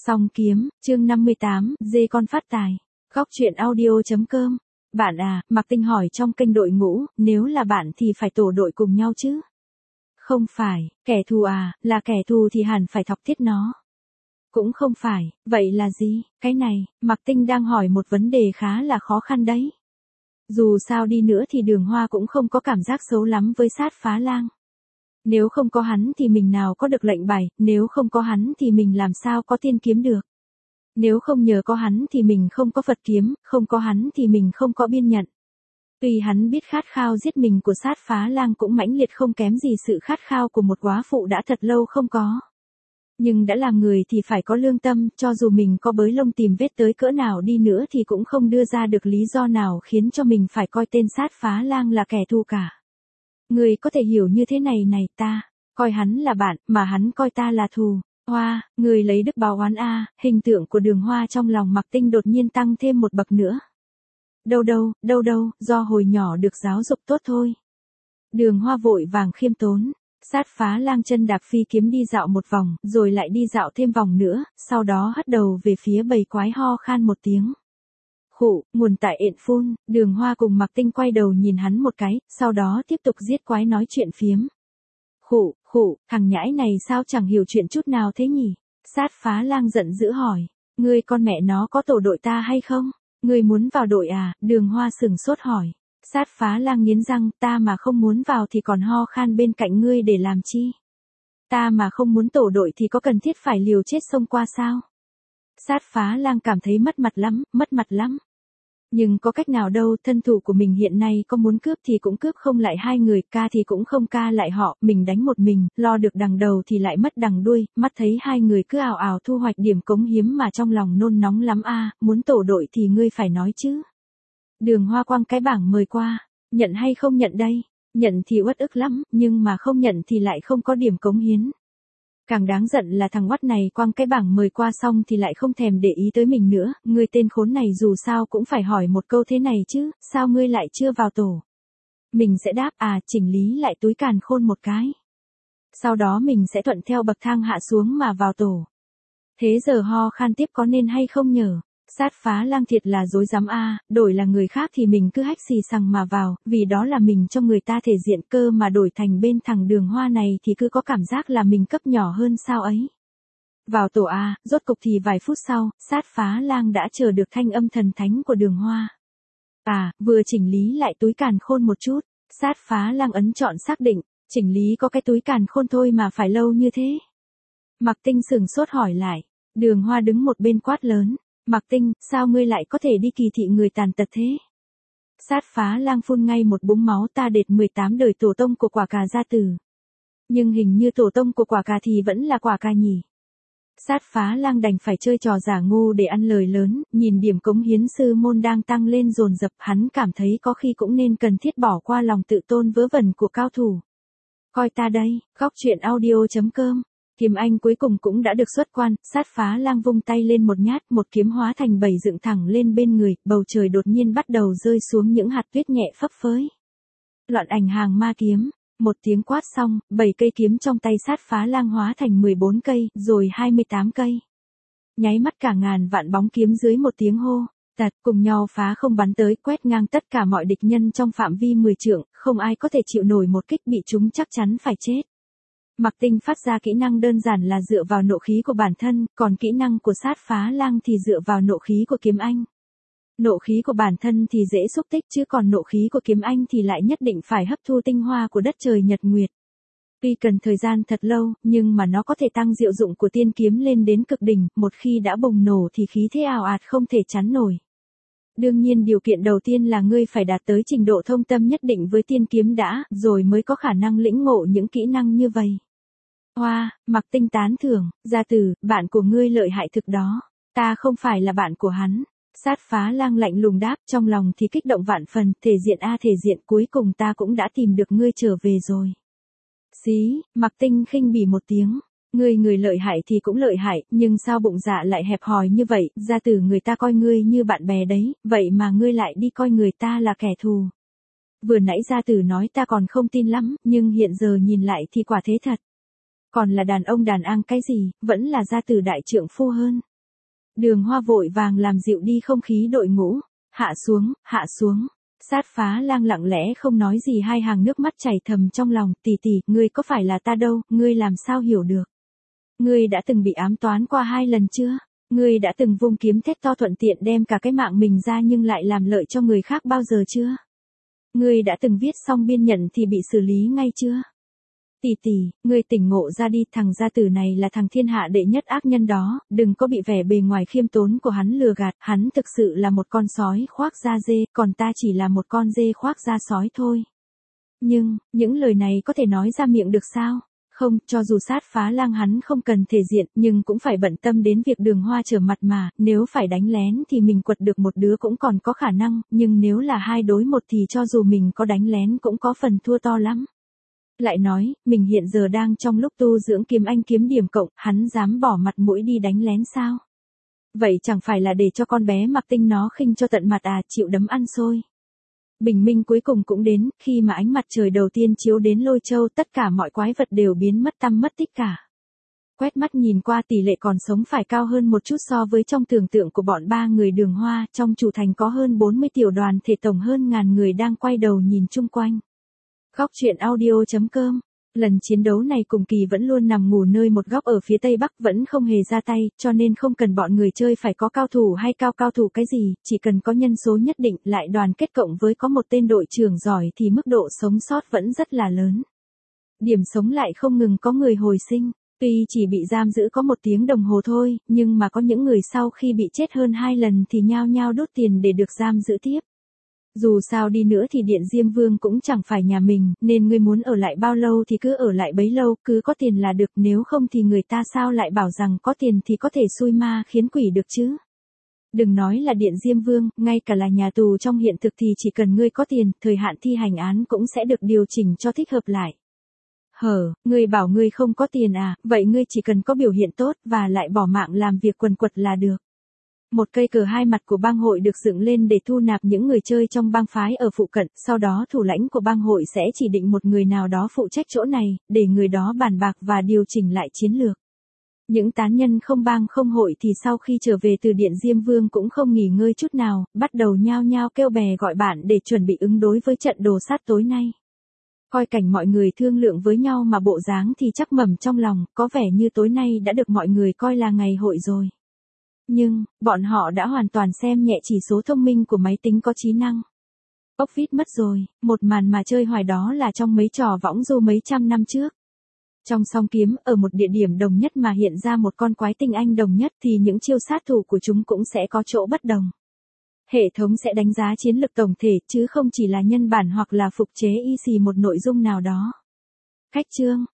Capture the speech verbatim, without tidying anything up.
Song kiếm, chương năm mươi tám, dê con phát tài. Góc truyện audio.com. Bạn à, Mạc Tinh hỏi trong kênh đội ngũ, nếu là bạn thì phải tổ đội cùng nhau chứ? Không phải, kẻ thù à, là kẻ thù thì hẳn phải thọc thiết nó. Cũng không phải, vậy là gì? Cái này, Mạc Tinh đang hỏi một vấn đề khá là khó khăn đấy. Dù sao đi nữa thì Đường Hoa cũng không có cảm giác xấu lắm với Sát Phá Lang. Nếu không có hắn thì mình nào có được lệnh bài, nếu không có hắn thì mình làm sao có tiên kiếm được. Nếu không nhờ có hắn thì mình không có Phật kiếm, không có hắn thì mình không có biên nhận. Tuy hắn biết khát khao giết mình của Sát Phá Lang cũng mãnh liệt không kém gì sự khát khao của một góa phụ đã thật lâu không có. Nhưng đã làm người thì phải có lương tâm, cho dù mình có bới lông tìm vết tới cỡ nào đi nữa thì cũng không đưa ra được lý do nào khiến cho mình phải coi tên Sát Phá Lang là kẻ thù cả. Người có thể hiểu như thế này này, ta coi hắn là bạn, mà hắn coi ta là thù. Hoa, người lấy đức báo oán a, hình tượng của Đường Hoa trong lòng Mạc Tinh đột nhiên tăng thêm một bậc nữa. Đâu đâu, đâu đâu, do hồi nhỏ được giáo dục tốt thôi. Đường Hoa vội vàng khiêm tốn. Sát Phá Lang chân đạp phi kiếm đi dạo một vòng, rồi lại đi dạo thêm vòng nữa, sau đó hất đầu về phía bầy quái ho khan một tiếng. Khụ, nguồn tại ện phun, Đường Hoa cùng Mạc Tinh quay đầu nhìn hắn một cái, sau đó tiếp tục giết quái nói chuyện phiếm. Khụ, khụ, thằng nhãi này sao chẳng hiểu chuyện chút nào thế nhỉ? Sát Phá Lang giận dữ hỏi, ngươi con mẹ nó có tổ đội ta hay không? Ngươi muốn vào đội à? Đường Hoa sửng sốt hỏi. Sát Phá Lang nghiến răng, ta mà không muốn vào thì còn ho khan bên cạnh ngươi để làm chi? Ta mà không muốn tổ đội thì có cần thiết phải liều chết xông qua sao? Sát Phá Lang cảm thấy mất mặt lắm, mất mặt lắm. Nhưng có cách nào đâu, thân thủ của mình hiện nay có muốn cướp thì cũng cướp không lại hai người, ca thì cũng không ca lại họ, mình đánh một mình, lo được đằng đầu thì lại mất đằng đuôi, mắt thấy hai người cứ ào ào thu hoạch điểm cống hiếm mà trong lòng nôn nóng lắm a, muốn tổ đội thì ngươi phải nói chứ. Đường Hoa quăng cái bảng mời qua, nhận hay không nhận đây? Nhận thì uất ức lắm, nhưng mà không nhận thì lại không có điểm cống hiến. Càng đáng giận là thằng oắt này quăng cái bảng mời qua xong thì lại không thèm để ý tới mình nữa, ngươi tên khốn này dù sao cũng phải hỏi một câu thế này chứ, sao ngươi lại chưa vào tổ? Mình sẽ đáp à, chỉnh lý lại túi càn khôn một cái. Sau đó mình sẽ thuận theo bậc thang hạ xuống mà vào tổ. Thế giờ ho khan tiếp có nên hay không nhở? Sát Phá Lang thiệt là dối dám a, đổi là người khác thì mình cứ hách xì xằng mà vào, vì đó là mình cho người ta thể diện cơ mà đổi thành bên thằng Đường Hoa này thì cứ có cảm giác là mình cấp nhỏ hơn sao ấy. Vào tổ a, rốt cục thì vài phút sau, Sát Phá Lang đã chờ được thanh âm thần thánh của Đường Hoa. À, vừa chỉnh lý lại túi càn khôn một chút, Sát Phá Lang ấn chọn xác định, chỉnh lý có cái túi càn khôn thôi mà phải lâu như thế. Mạc Tinh sửng sốt hỏi lại, Đường Hoa đứng một bên quát lớn. Mạc Tinh, sao ngươi lại có thể đi kỳ thị người tàn tật thế? Sát Phá Lang phun ngay một búng máu, ta đệt mười tám đời tổ tông của Quả Cà gia tử. Nhưng hình như tổ tông của Quả Cà thì vẫn là Quả Cà nhỉ? Sát Phá Lang đành phải chơi trò giả ngu để ăn lời lớn, nhìn điểm cống hiến sư môn đang tăng lên dồn dập, hắn cảm thấy có khi cũng nên cần thiết bỏ qua lòng tự tôn vớ vẩn của cao thủ. Coi ta đây, góc truyện audio.com. Kiếm Anh cuối cùng cũng đã được xuất quan, Sát Phá Lang vung tay lên một nhát, một kiếm hóa thành bảy dựng thẳng lên bên người, bầu trời đột nhiên bắt đầu rơi xuống những hạt tuyết nhẹ phấp phới. Loạn ảnh hàng ma kiếm, một tiếng quát xong, bảy cây kiếm trong tay Sát Phá Lang hóa thành mười bốn cây, rồi hai mươi tám cây. Nháy mắt cả ngàn vạn bóng kiếm dưới một tiếng hô, tật, cùng nhau phá không bắn tới, quét ngang tất cả mọi địch nhân trong phạm vi mười trượng, không ai có thể chịu nổi một kích, bị chúng chắc chắn phải chết. Mạc Tinh phát ra kỹ năng đơn giản là dựa vào nộ khí của bản thân, còn kỹ năng của Sát Phá Lang thì dựa vào nộ khí của Kiếm Anh. Nộ khí của bản thân thì dễ xúc tích chứ còn nộ khí của Kiếm Anh thì lại nhất định phải hấp thu tinh hoa của đất trời nhật nguyệt. Tuy cần thời gian thật lâu, nhưng mà nó có thể tăng diệu dụng của tiên kiếm lên đến cực đỉnh, một khi đã bùng nổ thì khí thế ào ạt không thể chắn nổi. Đương nhiên điều kiện đầu tiên là ngươi phải đạt tới trình độ thông tâm nhất định với tiên kiếm đã, rồi mới có khả năng lĩnh ngộ những kỹ năng như vậy. Hoa, Mạc Tinh tán thưởng, gia tử, bạn của ngươi lợi hại thực đó, ta không phải là bạn của hắn. Sát Phá Lang lạnh lùng đáp, trong lòng thì kích động vạn phần, thể diện a thể diện, cuối cùng ta cũng đã tìm được ngươi trở về rồi. Xí, Mạc Tinh khinh bỉ một tiếng, ngươi người lợi hại thì cũng lợi hại, nhưng sao bụng dạ lại hẹp hòi như vậy, gia tử người ta coi ngươi như bạn bè đấy, vậy mà ngươi lại đi coi người ta là kẻ thù. Vừa nãy gia tử nói ta còn không tin lắm, nhưng hiện giờ nhìn lại thì quả thế thật. Còn là đàn ông đàn an cái gì, vẫn là gia tử đại trượng phu hơn. Đường Hoa vội vàng làm dịu đi không khí đội ngũ. Hạ xuống, hạ xuống. Sát Phá Lang lặng lẽ không nói gì, hai hàng nước mắt chảy thầm trong lòng. Tỷ tỷ, ngươi có phải là ta đâu, ngươi làm sao hiểu được? Ngươi đã từng bị ám toán qua hai lần chưa? Ngươi đã từng vung kiếm thét to thuận tiện đem cả cái mạng mình ra nhưng lại làm lợi cho người khác bao giờ chưa? Ngươi đã từng viết xong biên nhận thì bị xử lý ngay chưa? Tỷ tỷ, ngươi tỉnh ngộ ra đi, thằng gia tử này là thằng thiên hạ đệ nhất ác nhân đó, đừng có bị vẻ bề ngoài khiêm tốn của hắn lừa gạt, hắn thực sự là một con sói khoác da dê, còn ta chỉ là một con dê khoác da sói thôi. Nhưng, những lời này có thể nói ra miệng được sao? Không, cho dù Sát Phá Lang hắn không cần thể diện, nhưng cũng phải bận tâm đến việc Đường Hoa trở mặt mà, nếu phải đánh lén thì mình quật được một đứa cũng còn có khả năng, nhưng nếu là hai đối một thì cho dù mình có đánh lén cũng có phần thua to lắm. Lại nói, mình hiện giờ đang trong lúc tu dưỡng kiếm anh kiếm điểm cộng, hắn dám bỏ mặt mũi đi đánh lén sao? Vậy chẳng phải là để cho con bé Mặc Tinh nó khinh cho tận mặt à, chịu đấm ăn xôi. Bình minh cuối cùng cũng đến, khi mà ánh mặt trời đầu tiên chiếu đến Lôi Châu, tất cả mọi quái vật đều biến mất tăm mất tích cả. Quét mắt nhìn qua, tỷ lệ còn sống phải cao hơn một chút so với trong tưởng tượng của bọn ba người Đường Hoa, trong chủ thành có hơn bốn mươi tiểu đoàn thể tổng hơn ngàn người đang quay đầu nhìn chung quanh. Góc truyện audio chấm com. Lần chiến đấu này cùng Kỳ vẫn luôn nằm ngủ nơi một góc ở phía tây bắc, vẫn không hề ra tay, cho nên không cần bọn người chơi phải có cao thủ hay cao cao thủ cái gì, chỉ cần có nhân số nhất định lại đoàn kết cộng với có một tên đội trưởng giỏi thì mức độ sống sót vẫn rất là lớn. Điểm sống lại không ngừng có người hồi sinh, tuy chỉ bị giam giữ có một tiếng đồng hồ thôi, nhưng mà có những người sau khi bị chết hơn hai lần thì nhao nhao đốt tiền để được giam giữ tiếp. Dù sao đi nữa thì Điện Diêm Vương cũng chẳng phải nhà mình, nên ngươi muốn ở lại bao lâu thì cứ ở lại bấy lâu, cứ có tiền là được, nếu không thì người ta sao lại bảo rằng có tiền thì có thể xui ma khiến quỷ được chứ. Đừng nói là Điện Diêm Vương, ngay cả là nhà tù trong hiện thực thì chỉ cần ngươi có tiền, thời hạn thi hành án cũng sẽ được điều chỉnh cho thích hợp lại. Hở, ngươi bảo ngươi không có tiền à, vậy ngươi chỉ cần có biểu hiện tốt và lại bỏ mạng làm việc quần quật là được. Một cây cờ hai mặt của bang hội được dựng lên để thu nạp những người chơi trong bang phái ở phụ cận, sau đó thủ lãnh của bang hội sẽ chỉ định một người nào đó phụ trách chỗ này, để người đó bàn bạc và điều chỉnh lại chiến lược. Những tán nhân không bang không hội thì sau khi trở về từ Điện Diêm Vương cũng không nghỉ ngơi chút nào, bắt đầu nhao nhao kêu bè gọi bạn để chuẩn bị ứng đối với trận đồ sát tối nay. Coi cảnh mọi người thương lượng với nhau mà bộ dáng thì chắc mầm trong lòng, có vẻ như tối nay đã được mọi người coi là ngày hội rồi. Nhưng, bọn họ đã hoàn toàn xem nhẹ chỉ số thông minh của máy tính có trí năng. Ốc vít mất rồi, một màn mà chơi hoài đó là trong mấy trò võng du mấy trăm năm trước. Trong song kiếm, ở một địa điểm đồng nhất mà hiện ra một con quái tinh anh đồng nhất thì những chiêu sát thủ của chúng cũng sẽ có chỗ bất đồng. Hệ thống sẽ đánh giá chiến lực tổng thể chứ không chỉ là nhân bản hoặc là phục chế y xì một nội dung nào đó. Khách chương.